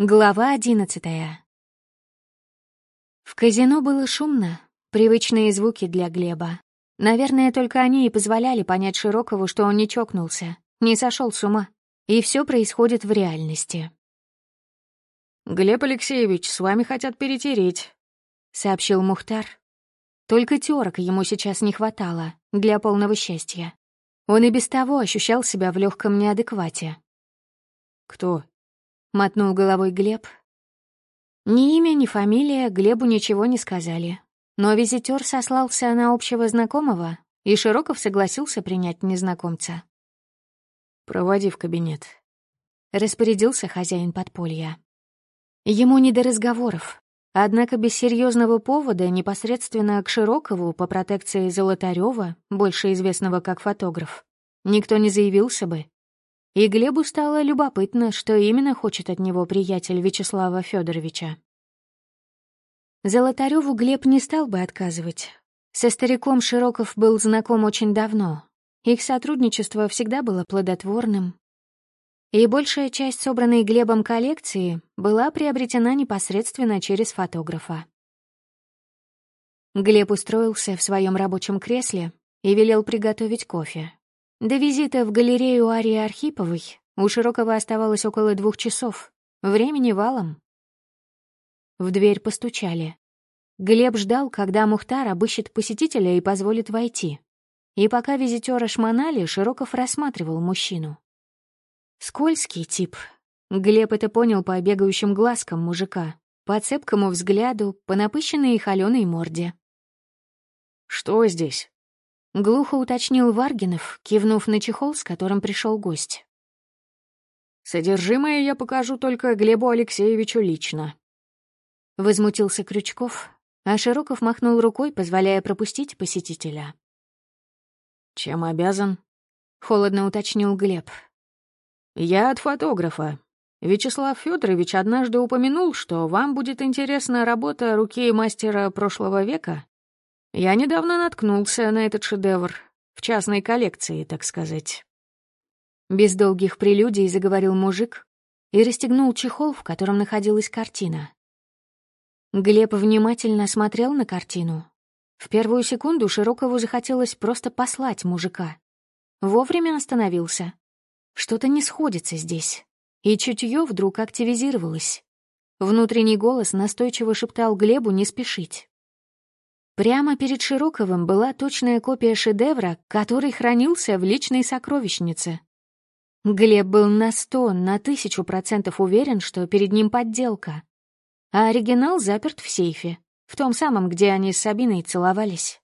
Глава 11. В казино было шумно, привычные звуки для Глеба. Наверное, только они и позволяли понять Широкову, что он не чокнулся, не сошел с ума, и все происходит в реальности. «Глеб Алексеевич, с вами хотят перетереть», — сообщил Мухтар. Только терок ему сейчас не хватало для полного счастья. Он и без того ощущал себя в легком неадеквате. «Кто?» — мотнул головой Глеб. Ни имя, ни фамилия Глебу ничего не сказали. Но визитер сослался на общего знакомого, и Широков согласился принять незнакомца. «Проводи в кабинет», — распорядился хозяин подполья. Ему не до разговоров. Однако без серьезного повода непосредственно к Широкову по протекции Золотарёва, больше известного как фотограф, никто не заявился бы. И Глебу стало любопытно, что именно хочет от него приятель Вячеслава Федоровича. Золотарёву Глеб не стал бы отказывать. Со стариком Широков был знаком очень давно. Их сотрудничество всегда было плодотворным. И большая часть собранной Глебом коллекции была приобретена непосредственно через фотографа. Глеб устроился в своем рабочем кресле и велел приготовить кофе. До визита в галерею Арии Архиповой у Широкова оставалось около 2 часов. Времени валом. В дверь постучали. Глеб ждал, когда Мухтар обыщет посетителя и позволит войти. И пока визитёра шмонали, Широков рассматривал мужчину. Скользкий тип. Глеб это понял по бегающим глазкам мужика, по цепкому взгляду, по напыщенной и холёной морде. «Что здесь?» — глухо уточнил Варгинов, кивнув на чехол, с которым пришел гость. «Содержимое я покажу только Глебу Алексеевичу лично», — возмутился Крючков, а Широков махнул рукой, позволяя пропустить посетителя. «Чем обязан?» — холодно уточнил Глеб. «Я от фотографа. Вячеслав Федорович однажды упомянул, что вам будет интересна работа руки мастера прошлого века. Я недавно наткнулся на этот шедевр, в частной коллекции, так сказать». Без долгих прелюдий заговорил мужик и расстегнул чехол, в котором находилась картина. Глеб внимательно смотрел на картину. В первую секунду Широкову захотелось просто послать мужика. Вовремя остановился. Что-то не сходится здесь. И чутье вдруг активизировалось. Внутренний голос настойчиво шептал Глебу не спешить. Прямо перед Широковым была точная копия шедевра, который хранился в личной сокровищнице. Глеб был на 100, на 1000% уверен, что перед ним подделка. А оригинал заперт в сейфе, в том самом, где они с Сабиной целовались.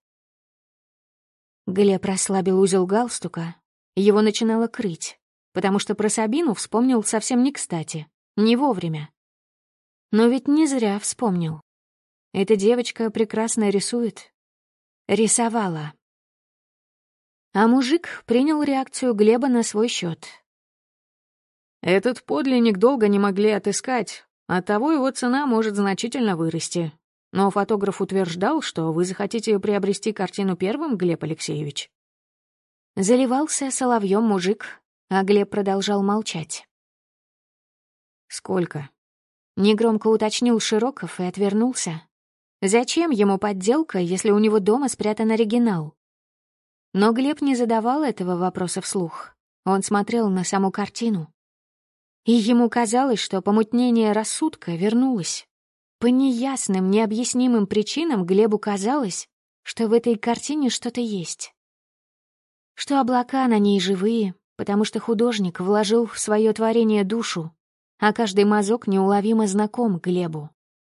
Глеб расслабил узел галстука. Его начинало крыть, потому что про Сабину вспомнил совсем не кстати, не вовремя. Но ведь не зря вспомнил. Эта девочка прекрасно рисует. Рисовала. А мужик принял реакцию Глеба на свой счет. «Этот подлинник долго не могли отыскать, оттого его цена может значительно вырасти. Но фотограф утверждал, что вы захотите приобрести картину первым, Глеб Алексеевич». Заливался соловьем мужик, а Глеб продолжал молчать. «Сколько?» — негромко уточнил Широков и отвернулся. Зачем ему подделка, если у него дома спрятан оригинал? Но Глеб не задавал этого вопроса вслух. Он смотрел на саму картину. И ему казалось, что помутнение рассудка вернулось. По неясным, необъяснимым причинам Глебу казалось, что в этой картине что-то есть. Что облака на ней живые, потому что художник вложил в свое творение душу, а каждый мазок неуловимо знаком Глебу.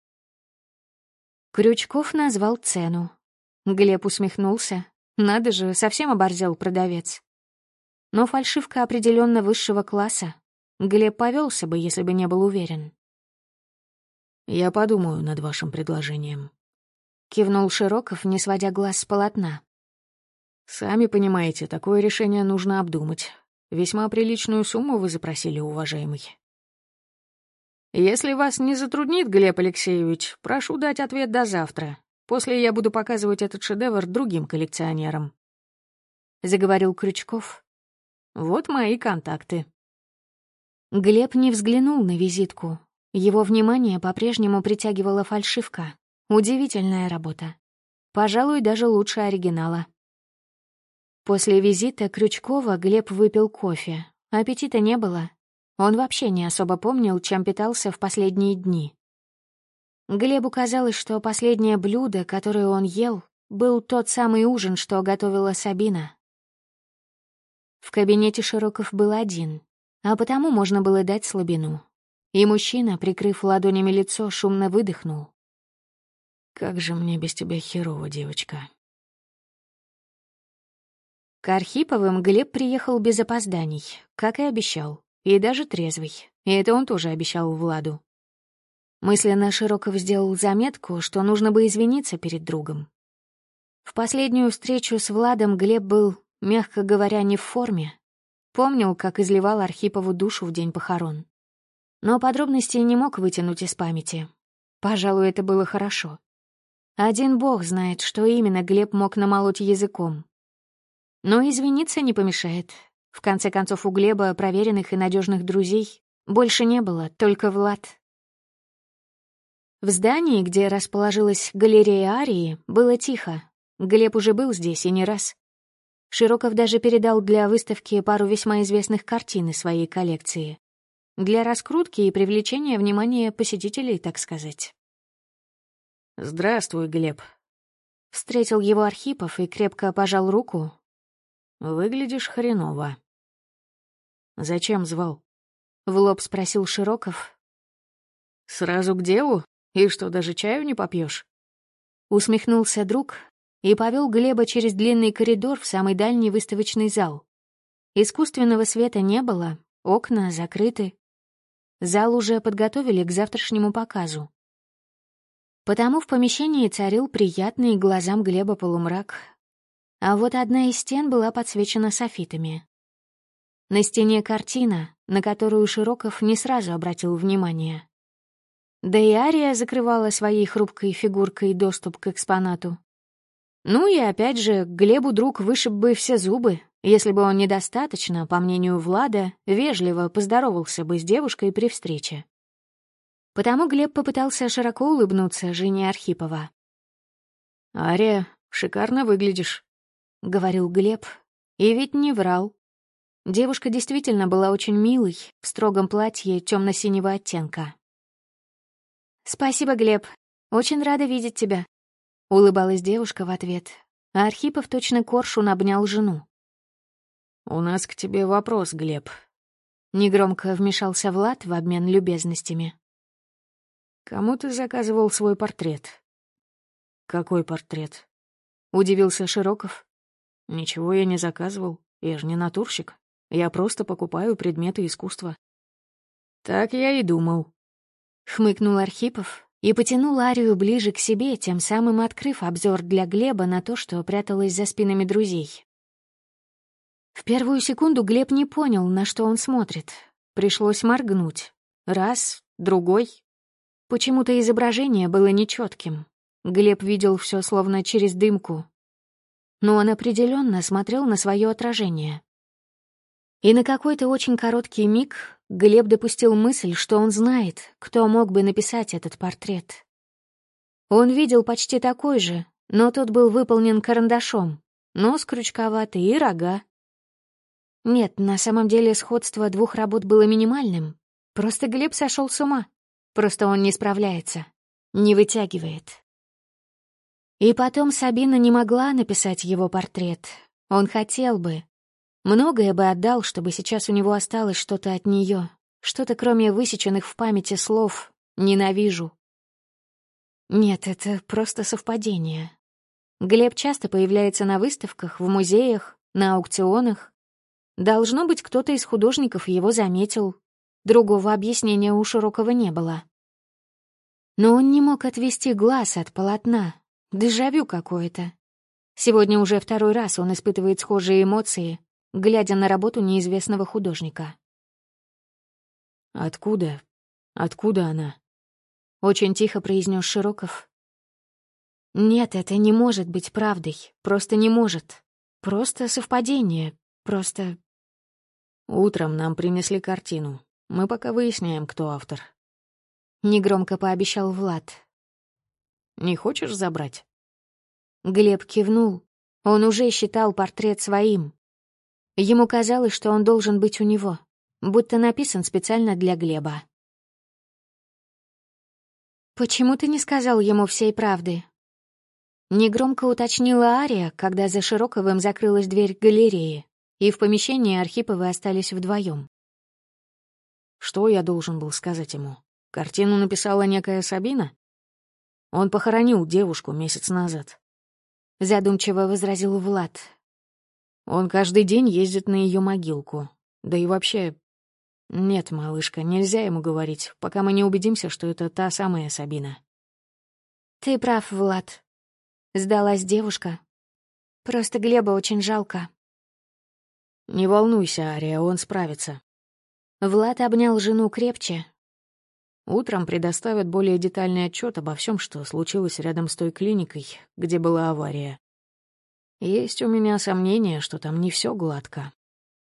Крючков назвал цену. Глеб усмехнулся. Надо же, совсем оборзел продавец. Но фальшивка определенно высшего класса. Глеб повелся бы, если бы не был уверен. «Я подумаю над вашим предложением», — кивнул Широков, не сводя глаз с полотна. «Сами понимаете, такое решение нужно обдумать. Весьма приличную сумму вы запросили, уважаемый». «Если вас не затруднит, Глеб Алексеевич, прошу дать ответ до завтра. После я буду показывать этот шедевр другим коллекционерам», — заговорил Крючков. «Вот мои контакты». Глеб не взглянул на визитку. Его внимание по-прежнему притягивала фальшивка. Удивительная работа. Пожалуй, даже лучше оригинала. После визита Крючкова Глеб выпил кофе. Аппетита не было. Он вообще не особо помнил, чем питался в последние дни. Глебу казалось, что последнее блюдо, которое он ел, был тот самый ужин, что готовила Сабина. В кабинете Широков был один, а потому можно было дать слабину. И мужчина, прикрыв ладонями лицо, шумно выдохнул. «Как же мне без тебя херово, девочка». К Архиповым Глеб приехал без опозданий, как и обещал, и даже трезвый. И это он тоже обещал Владу. Мысленно Широков сделал заметку, что нужно бы извиниться перед другом. В последнюю встречу с Владом Глеб был, мягко говоря, не в форме. Помнил, как изливал Архипову душу в день похорон. Но подробностей не мог вытянуть из памяти. Пожалуй, это было хорошо. Один бог знает, что именно Глеб мог намолоть языком. Но извиниться не помешает. В конце концов, у Глеба проверенных и надежных друзей больше не было, только Влад. В здании, где расположилась галерея Арии, было тихо. Глеб уже был здесь и не раз. Широков даже передал для выставки пару весьма известных картин из своей коллекции. Для раскрутки и привлечения внимания посетителей, так сказать. «Здравствуй, Глеб». Встретил его Архипов и крепко пожал руку. «Выглядишь хреново». «Зачем звал?» — в лоб спросил Широков. «Сразу к делу? И что, даже чаю не попьешь? Усмехнулся друг и повел Глеба через длинный коридор в самый дальний выставочный зал. Искусственного света не было, окна закрыты. Зал уже подготовили к завтрашнему показу. Потому в помещении царил приятный глазам Глеба полумрак. А вот одна из стен была подсвечена софитами. На стене картина, на которую Широков не сразу обратил внимание. Да и Ария закрывала своей хрупкой фигуркой доступ к экспонату. Ну и опять же, Глебу друг вышиб бы все зубы, если бы он недостаточно, по мнению Влада, вежливо поздоровался бы с девушкой при встрече. Потому Глеб попытался широко улыбнуться жене Архипова. «Ария, шикарно выглядишь», — говорил Глеб, и ведь не врал. Девушка действительно была очень милой, в строгом платье темно-синего оттенка. «Спасибо, Глеб. Очень рада видеть тебя», — улыбалась девушка в ответ, а Архипов точно коршун обнял жену. «У нас к тебе вопрос, Глеб». Негромко вмешался Влад в обмен любезностями. «Кому ты заказывал свой портрет?» «Какой портрет?» — удивился Широков. «Ничего я не заказывал, я же не натурщик. Я просто покупаю предметы искусства». «Так я и думал», — хмыкнул Архипов и потянул Арию ближе к себе, тем самым открыв обзор для Глеба на то, что пряталось за спинами друзей. В первую секунду Глеб не понял, на что он смотрит. Пришлось моргнуть. Раз, другой. Почему-то изображение было нечетким. Глеб видел все словно через дымку. Но он определенно смотрел на свое отражение. И на какой-то очень короткий миг Глеб допустил мысль, что он знает, кто мог бы написать этот портрет. Он видел почти такой же, но тот был выполнен карандашом, нос крючковатый и рога. Нет, на самом деле сходство двух работ было минимальным. Просто Глеб сошел с ума. Просто он не справляется, не вытягивает. И потом Сабина не могла написать его портрет. Он хотел бы. Многое бы отдал, чтобы сейчас у него осталось что-то от нее, что-то кроме высеченных в памяти слов «ненавижу». Нет, это просто совпадение. Глеб часто появляется на выставках, в музеях, на аукционах. Должно быть, кто-то из художников его заметил. Другого объяснения у Широкова не было. Но он не мог отвести глаз от полотна. Дежавю какое-то. Сегодня уже второй раз он испытывает схожие эмоции, глядя на работу неизвестного художника. «Откуда? Откуда она?» — очень тихо произнес Широков. «Нет, это не может быть правдой. Просто не может. Просто совпадение. Просто...» «Утром нам принесли картину. Мы пока выясняем, кто автор». негромко пообещал Влад. Не хочешь забрать? Глеб кивнул. Он уже считал портрет своим. Ему казалось, что он должен быть у него, будто написан специально для Глеба. «Почему ты не сказал ему всей правды?» Негромко уточнила Ария, когда за Широковым закрылась дверь галереи, и в помещении Архиповы остались вдвоем. Что я должен был сказать ему? Картину написала некая Сабина? Он похоронил девушку месяц назад. Задумчиво возразил Влад. Он каждый день ездит на ее могилку. Да и вообще... Нет, малышка, нельзя ему говорить, пока мы не убедимся, что это та самая Сабина. Ты прав, Влад. Сдалась девушка. Просто Глеба очень жалко. Не волнуйся, Ария, он справится. Влад обнял жену крепче. Утром предоставят более детальный отчет обо всем, что случилось рядом с той клиникой, где была авария. Есть у меня сомнения, что там не все гладко.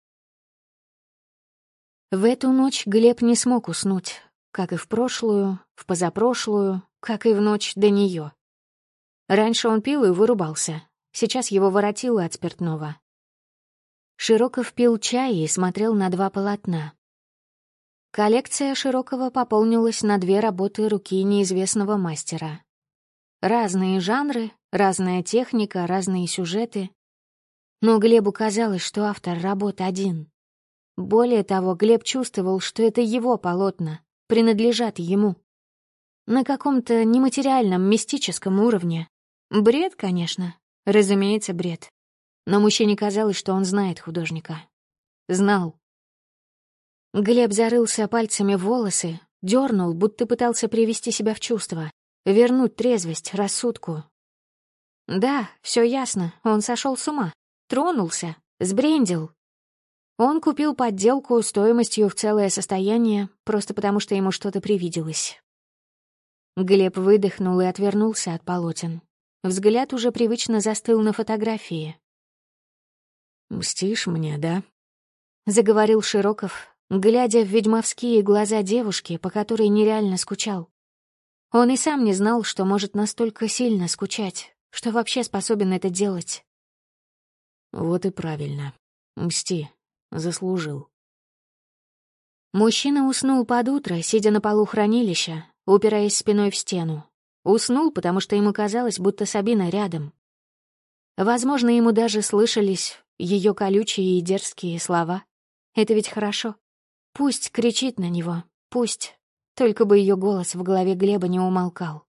В эту ночь Глеб не смог уснуть, как и в прошлую, в позапрошлую, как и в ночь до нее. Раньше он пил и вырубался, сейчас его воротило от спиртного. Широков пил чай и смотрел на 2 полотна. Коллекция Широкова пополнилась на 2 работы руки неизвестного мастера. Разные жанры, разная техника, разные сюжеты. Но Глебу казалось, что автор работ один. Более того, Глеб чувствовал, что это его полотна, принадлежат ему. На каком-то нематериальном, мистическом уровне. Бред, конечно. Разумеется, бред. Но мужчине казалось, что он знает художника. Знал. Глеб зарылся пальцами в волосы, дернул, будто пытался привести себя в чувство, вернуть трезвость, рассудку. Да, все ясно, он сошел с ума, тронулся, сбрендил. Он купил подделку стоимостью в целое состояние, просто потому что ему что-то привиделось. Глеб выдохнул и отвернулся от полотен. Взгляд уже привычно застыл на фотографии. «Мстишь мне, да?» — заговорил Широков, глядя в ведьмовские глаза девушки, по которой нереально скучал. Он и сам не знал, что может настолько сильно скучать, что вообще способен это делать. «Вот и правильно. Мсти. Заслужил». Мужчина уснул под утро, сидя на полу хранилища, упираясь спиной в стену. Уснул, потому что ему казалось, будто Сабина рядом. Возможно, ему даже слышались ее колючие и дерзкие слова. Это ведь хорошо. Пусть кричит на него, пусть. Только бы ее голос в голове Глеба не умолкал.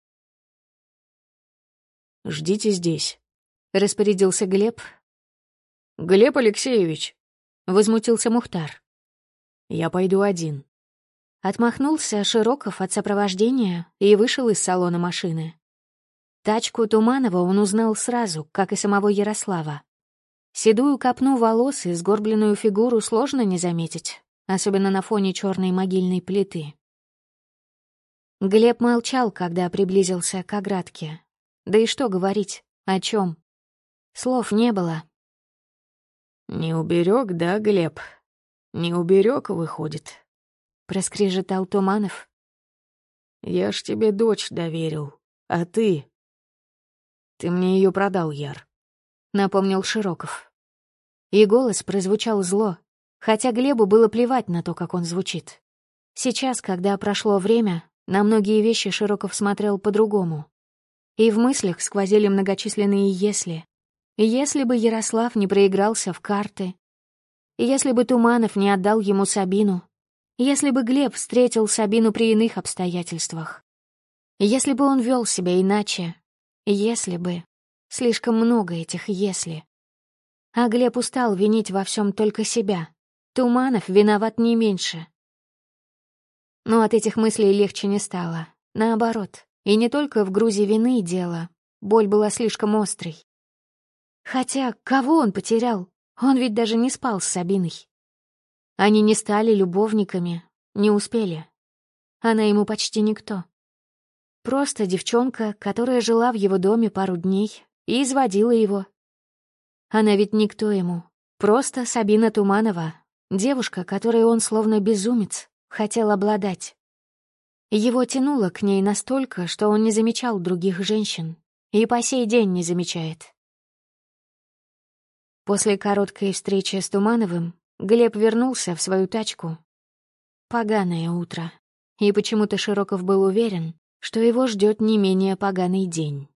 «Ждите здесь», — распорядился Глеб. «Глеб Алексеевич», — возмутился Мухтар. «Я пойду один». Отмахнулся Широков от сопровождения и вышел из салона машины. Тачку Туманова он узнал сразу, как и самого Ярослава. Седую копну волос и сгорбленную фигуру сложно не заметить, особенно на фоне черной могильной плиты. Глеб молчал, когда приблизился к оградке. Да и что говорить, о чем? Слов не было. «Не уберег, да, Глеб? Не уберег, выходит?» — проскрежетал Туманов. «Я ж тебе дочь доверил, а ты...» «Ты мне ее продал, Яр», — напомнил Широков. И голос прозвучал зло, хотя Глебу было плевать на то, как он звучит. Сейчас, когда прошло время, на многие вещи Широков смотрел по-другому. И в мыслях сквозили многочисленные «если». Если бы Ярослав не проигрался в карты, если бы Туманов не отдал ему Сабину, если бы Глеб встретил Сабину при иных обстоятельствах, если бы он вел себя иначе, если бы... Слишком много этих «если». А Глеб устал винить во всем только себя. Туманов виноват не меньше. Но от этих мыслей легче не стало. Наоборот, и не только в грузе вины дело. Боль была слишком острой. Хотя кого он потерял? Он ведь даже не спал с Сабиной. Они не стали любовниками, не успели. Она ему почти никто. Просто девчонка, которая жила в его доме пару дней и изводила его. Она ведь никто ему. Просто Сабина Туманова, девушка, которой он словно безумец хотел обладать. Его тянуло к ней настолько, что он не замечал других женщин. И по сей день не замечает. После короткой встречи с Тумановым Глеб вернулся в свою тачку. Поганое утро. И почему-то Широков был уверен, что его ждет не менее поганый день.